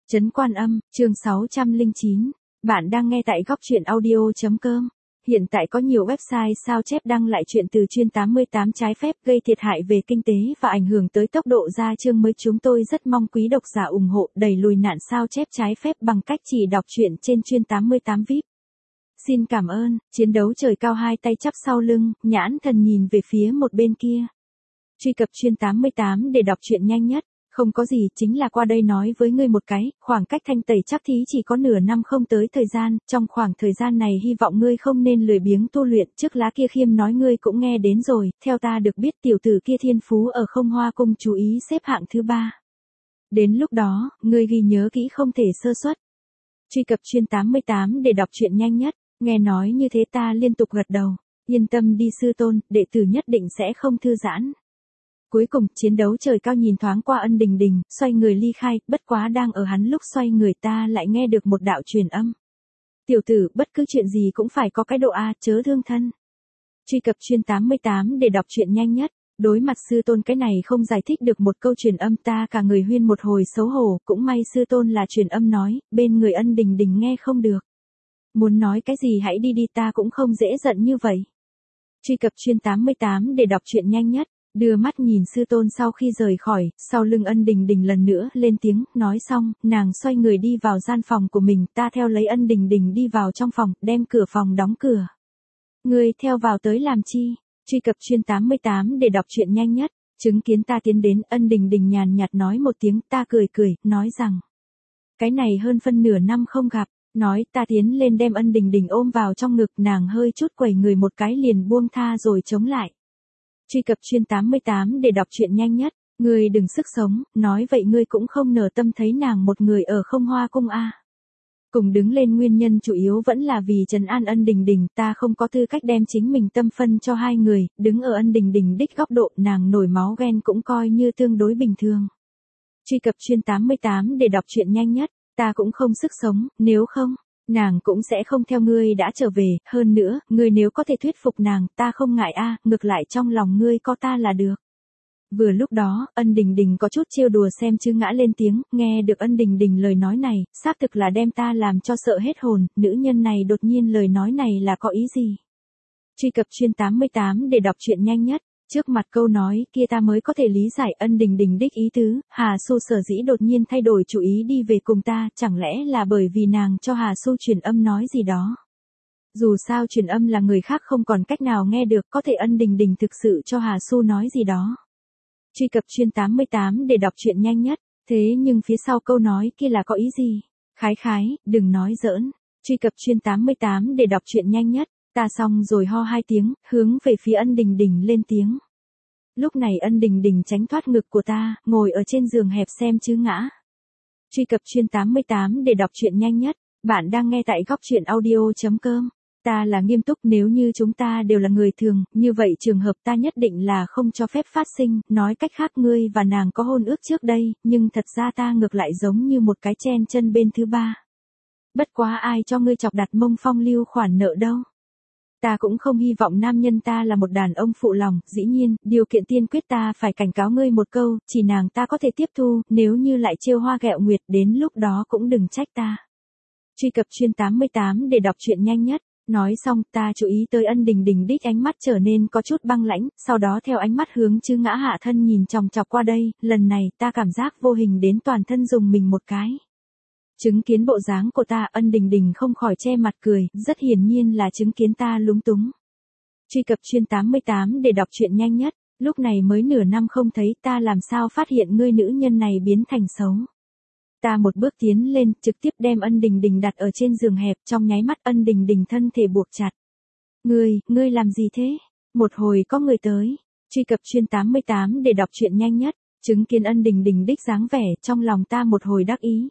Trấn Quan Âm, chương 609. Bạn đang nghe tại goctruyện audio.com. Hiện tại có nhiều website sao chép đăng lại chuyện từ chuyên 88 trái phép gây thiệt hại về kinh tế và ảnh hưởng tới tốc độ ra chương mới. Chúng tôi rất mong quý độc giả ủng hộ đẩy lùi nạn sao chép trái phép bằng cách chỉ đọc truyện trên chuyên 88 VIP. Xin cảm ơn. Chiến đấu trời cao, hai tay chắp sau lưng, nhãn thần nhìn về phía một bên kia. Truy cập chuyên 88 để đọc truyện nhanh nhất. Không có gì, chính là qua đây nói với ngươi một cái, khoảng cách thanh tẩy chắc thí chỉ có nửa năm không tới thời gian, trong khoảng thời gian này hy vọng ngươi không nên lười biếng tu luyện. Trước lá kia Khiêm nói ngươi cũng nghe đến rồi, theo ta được biết tiểu tử kia thiên phú ở Không Hoa Cung chú ý xếp hạng thứ 3. Đến lúc đó, ngươi ghi nhớ kỹ không thể sơ suất. Truy cập chuyên 88 để đọc truyện nhanh nhất. Nghe nói như thế ta liên tục gật đầu. Yên tâm đi sư tôn, đệ tử nhất định sẽ không thư giãn. Cuối cùng, chiến đấu trời cao nhìn thoáng qua Ân Đình Đình, xoay người ly khai, bất quá đang ở hắn lúc xoay người ta lại nghe được một đạo truyền âm. Tiểu tử, bất cứ chuyện gì cũng phải có cái độ A, chớ thương thân. Truy cập chuyên 88 để đọc truyện nhanh nhất. Đối mặt sư tôn cái này không giải thích được một câu truyền âm, ta cả người huyên một hồi xấu hổ, cũng may sư tôn là truyền âm nói, bên người Ân Đình Đình nghe không được. Muốn nói cái gì hãy đi đi, ta cũng không dễ giận như vậy. Truy cập chuyên 88 để đọc truyện nhanh nhất. Đưa mắt nhìn sư tôn sau khi rời khỏi, sau lưng Ân Đình Đình lần nữa lên tiếng, nói xong, nàng xoay người đi vào gian phòng của mình, ta theo lấy Ân Đình Đình đi vào trong phòng, đem cửa phòng đóng cửa. Ngươi theo vào tới làm chi? Truy cập chuyên 88 để đọc truyện nhanh nhất. Chứng kiến ta tiến đến, Ân Đình Đình nhàn nhạt nói một tiếng, ta cười cười, nói rằng, cái này hơn phân nửa năm không gặp. Nói ta tiến lên đem Ân Đình Đình ôm vào trong ngực, nàng hơi chút quẩy người một cái liền buông tha rồi chống lại. Truy cập chuyên 88 để đọc truyện nhanh nhất. Ngươi đừng sức sống, nói vậy ngươi cũng không nở tâm thấy nàng một người ở Không Hoa Cung a. Cùng đứng lên nguyên nhân chủ yếu vẫn là vì trấn an Ân Đình Đình, ta không có tư cách đem chính mình tâm phân cho hai người, đứng ở Ân Đình Đình đích góc độ nàng nổi máu ghen cũng coi như tương đối bình thường. Truy cập chuyên 88 để đọc truyện nhanh nhất. Ta cũng không sức sống, nếu không, nàng cũng sẽ không theo ngươi đã trở về, hơn nữa, ngươi nếu có thể thuyết phục nàng, ta không ngại a, ngược lại trong lòng ngươi có ta là được. Vừa lúc đó, Ân Đình Đình có chút trêu đùa xem chứ ngã lên tiếng, nghe được Ân Đình Đình lời nói này, xác thực là đem ta làm cho sợ hết hồn, nữ nhân này đột nhiên lời nói này là có ý gì? Truy cập chuyên 88 để đọc truyện nhanh nhất. Trước mặt câu nói kia ta mới có thể lý giải Ân Đình Đình đích ý tứ, Hà Xu sở dĩ đột nhiên thay đổi chủ ý đi về cùng ta, chẳng lẽ là bởi vì nàng cho Hà Xu truyền âm nói gì đó. Dù sao truyền âm là người khác không còn cách nào nghe được, có thể Ân Đình Đình thực sự cho Hà Xu nói gì đó. Truy cập chuyên 88 để đọc truyện nhanh nhất, thế nhưng phía sau câu nói kia là có ý gì? Khái khái, đừng nói giỡn. Truy cập chuyên 88 để đọc truyện nhanh nhất. Ta xong rồi ho hai tiếng, hướng về phía Ân Đình Đình lên tiếng. Lúc này Ân Đình Đình tránh thoát ngực của ta, ngồi ở trên giường hẹp xem chứ ngã. Truy cập chuyên 88 để đọc truyện nhanh nhất. Bạn đang nghe tại goctruyện audio.com. Ta là nghiêm túc, nếu như chúng ta đều là người thường, như vậy trường hợp ta nhất định là không cho phép phát sinh, nói cách khác ngươi và nàng có hôn ước trước đây, nhưng thật ra ta ngược lại giống như một cái chen chân bên thứ ba. Bất quá ai cho ngươi chọc đặt mông phong lưu khoản nợ đâu. Ta cũng không hy vọng nam nhân ta là một đàn ông phụ lòng, dĩ nhiên, điều kiện tiên quyết ta phải cảnh cáo ngươi một câu, chỉ nàng ta có thể tiếp thu, nếu như lại trêu hoa ghẹo nguyệt đến lúc đó cũng đừng trách ta. Truy cập chuyên 88 để đọc truyện nhanh nhất. Nói xong, ta chú ý tới Ân Đình Đình đích ánh mắt trở nên có chút băng lãnh, sau đó theo ánh mắt hướng chứ ngã hạ thân nhìn chòng chọc qua đây, lần này ta cảm giác vô hình đến toàn thân dùng mình một cái. Chứng kiến bộ dáng của ta, Ân Đình Đình không khỏi che mặt cười, rất hiển nhiên là chứng kiến ta lúng túng. Truy cập chuyên 88 để đọc truyện nhanh nhất. Lúc này mới nửa năm không thấy, ta làm sao phát hiện ngươi nữ nhân này biến thành xấu. Ta một bước tiến lên, trực tiếp đem Ân Đình Đình đặt ở trên giường hẹp, trong nháy mắt Ân Đình Đình thân thể buộc chặt. Ngươi làm gì thế? Một hồi có người tới. Truy cập chuyên 88 để đọc truyện nhanh nhất. Chứng kiến Ân Đình Đình đích dáng vẻ, trong lòng ta một hồi đắc ý.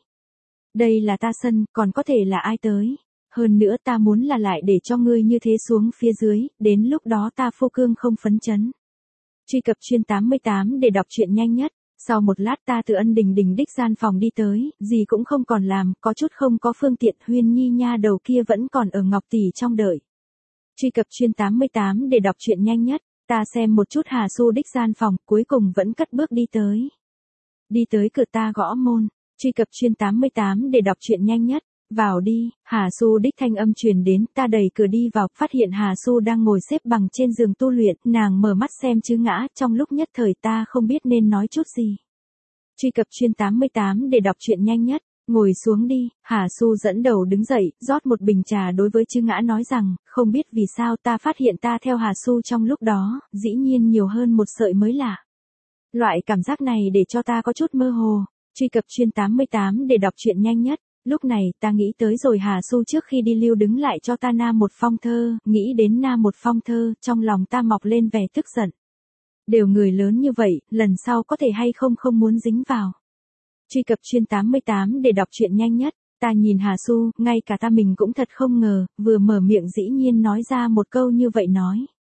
Đây là ta sân, còn có thể là ai tới. Hơn nữa ta muốn là lại để cho ngươi như thế xuống phía dưới, đến lúc đó ta phô cương không phấn chấn. Truy cập chuyên 88 để đọc truyện nhanh nhất. Sau một lát ta từ Ân Đình Đình đích gian phòng đi tới, gì cũng không còn làm, có chút không có phương tiện, Huyên Nhi nha đầu kia vẫn còn ở Ngọc Tỷ trong đợi. Truy cập chuyên 88 để đọc truyện nhanh nhất. Ta xem một chút Hà Xu đích gian phòng, cuối cùng vẫn cất bước đi tới. Đi tới cửa ta gõ môn. Truy cập chuyên 88 để đọc truyện nhanh nhất. Vào đi, Hà Su đích thanh âm truyền đến, ta đẩy cửa đi vào, phát hiện Hà Su đang ngồi xếp bằng trên giường tu luyện, nàng mở mắt xem chứ ngã, trong lúc nhất thời ta không biết nên nói chút gì. Truy cập chuyên 88 để đọc truyện nhanh nhất. Ngồi xuống đi, Hà Su dẫn đầu đứng dậy, rót một bình trà đối với Chư Ngã nói rằng, không biết vì sao ta phát hiện ta theo Hà Su trong lúc đó, dĩ nhiên nhiều hơn một sợi mới lạ. Loại cảm giác này để cho ta có chút mơ hồ. Truy cập chuyên 88 để đọc truyện nhanh nhất. Lúc này ta nghĩ tới rồi Hà Su trước khi đi lưu đứng lại cho ta na một phong thơ, nghĩ đến na một phong thơ, trong lòng ta mọc lên vẻ tức giận. Đều người lớn như vậy, lần sau có thể hay không muốn dính vào. Truy cập chuyên 88 để đọc truyện nhanh nhất. Ta nhìn Hà Su, ngay cả ta mình cũng thật không ngờ, vừa mở miệng dĩ nhiên nói ra một câu như vậy nói.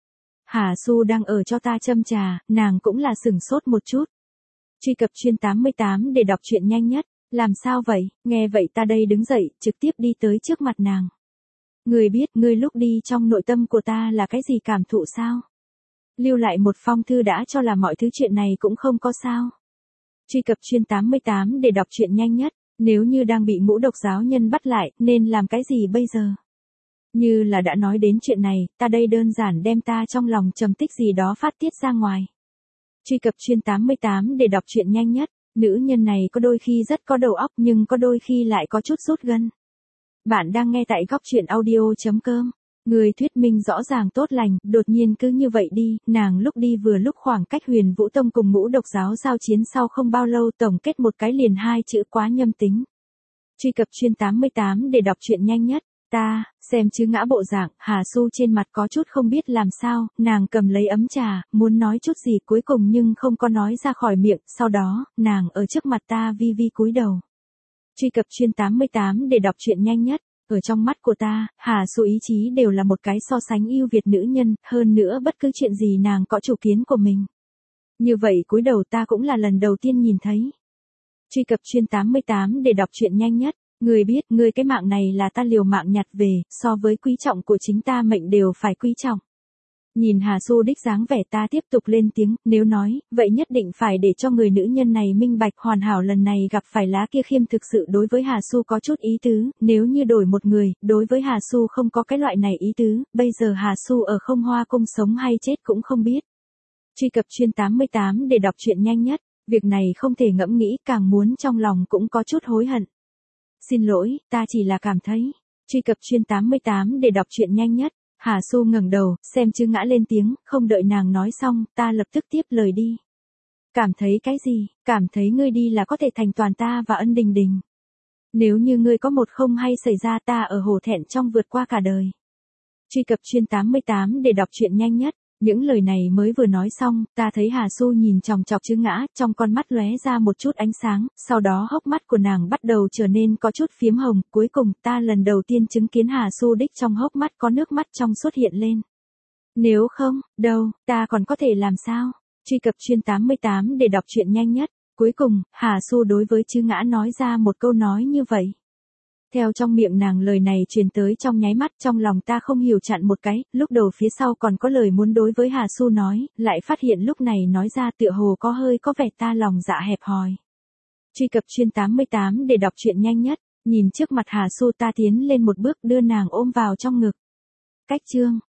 Hà Su đang ở cho ta châm trà, nàng cũng là sửng sốt một chút. Truy cập chuyên 88 để đọc truyện nhanh nhất. Làm sao vậy? Nghe vậy ta đây đứng dậy, trực tiếp đi tới trước mặt nàng. Ngươi biết, ngươi lúc đi trong nội tâm của ta là cái gì cảm thụ sao? Lưu lại một phong thư đã cho là mọi thứ chuyện này cũng không có sao. Truy cập chuyên 88 để đọc truyện nhanh nhất. Nếu như đang bị ngũ độc giáo nhân bắt lại, nên làm cái gì bây giờ? Như là đã nói đến chuyện này, ta đây đơn giản đem ta trong lòng trầm tích gì đó phát tiết ra ngoài. Truy cập chuyên 88 để đọc truyện nhanh nhất. Nữ nhân này có đôi khi rất có đầu óc nhưng có đôi khi lại có chút sút gân. Bạn đang nghe tại góc truyện audio.com. Người thuyết minh rõ ràng tốt lành, đột nhiên cứ như vậy đi, nàng lúc đi vừa lúc khoảng cách Huyền Vũ Tông cùng ngũ độc giáo giao chiến sau không bao lâu tổng kết một cái liền hai chữ quá nhâm tính. Truy cập chuyên 88 để đọc truyện nhanh nhất. Ta, xem chứ ngã bộ dạng, Hà Su trên mặt có chút không biết làm sao, nàng cầm lấy ấm trà, muốn nói chút gì cuối cùng nhưng không có nói ra khỏi miệng, sau đó, nàng ở trước mặt ta vi vi cúi đầu. Truy cập chuyên 88 để đọc truyện nhanh nhất. Ở trong mắt của ta, Hà Su ý chí đều là một cái so sánh ưu việt nữ nhân, hơn nữa bất cứ chuyện gì nàng có chủ kiến của mình. Như vậy cúi đầu ta cũng là lần đầu tiên nhìn thấy. Truy cập chuyên 88 để đọc truyện nhanh nhất. Ngươi biết, ngươi cái mạng này là ta liều mạng nhặt về, so với quý trọng của chính ta mệnh đều phải quý trọng. Nhìn Hà Su đích dáng vẻ ta tiếp tục lên tiếng, nếu nói, vậy nhất định phải để cho người nữ nhân này minh bạch hoàn hảo lần này gặp phải lá kia khiêm thực sự đối với Hà Su có chút ý tứ, nếu như đổi một người, đối với Hà Su không có cái loại này ý tứ, bây giờ Hà Su ở không hoa cung sống hay chết cũng không biết. Truy cập chuyên 88 để đọc truyện nhanh nhất, việc này không thể ngẫm nghĩ, càng muốn trong lòng cũng có chút hối hận. Xin lỗi, ta chỉ là cảm thấy. Truy cập chuyên 88 để đọc truyện nhanh nhất. Hà Su ngẩng đầu, xem chứ ngã lên tiếng, không đợi nàng nói xong, ta lập tức tiếp lời đi. Cảm thấy cái gì? Cảm thấy ngươi đi là có thể thành toàn ta và Ân Đình Đình. Nếu như ngươi có một không hay xảy ra ta ở hổ thẹn trong vượt qua cả đời. Truy cập chuyên 88 để đọc truyện nhanh nhất. Những lời này mới vừa nói xong, ta thấy Hà Su nhìn chòng chọc chứ ngã, trong con mắt lóe ra một chút ánh sáng, sau đó hốc mắt của nàng bắt đầu trở nên có chút phiếm hồng, cuối cùng ta lần đầu tiên chứng kiến Hà Su đích trong hốc mắt có nước mắt trong xuất hiện lên. Nếu không, đâu, ta còn có thể làm sao? Truy cập chuyên 88 để đọc truyện nhanh nhất. Cuối cùng, Hà Su đối với Chư Ngã nói ra một câu nói như vậy. Theo trong miệng nàng lời này truyền tới trong nháy mắt, trong lòng ta không hiểu chặn một cái, lúc đầu phía sau còn có lời muốn đối với Hà Su nói, lại phát hiện lúc này nói ra tựa hồ có hơi có vẻ ta lòng dạ hẹp hòi. Truy cập chuyên 88 để đọc truyện nhanh nhất, nhìn trước mặt Hà Su ta tiến lên một bước đưa nàng ôm vào trong ngực. Cách chương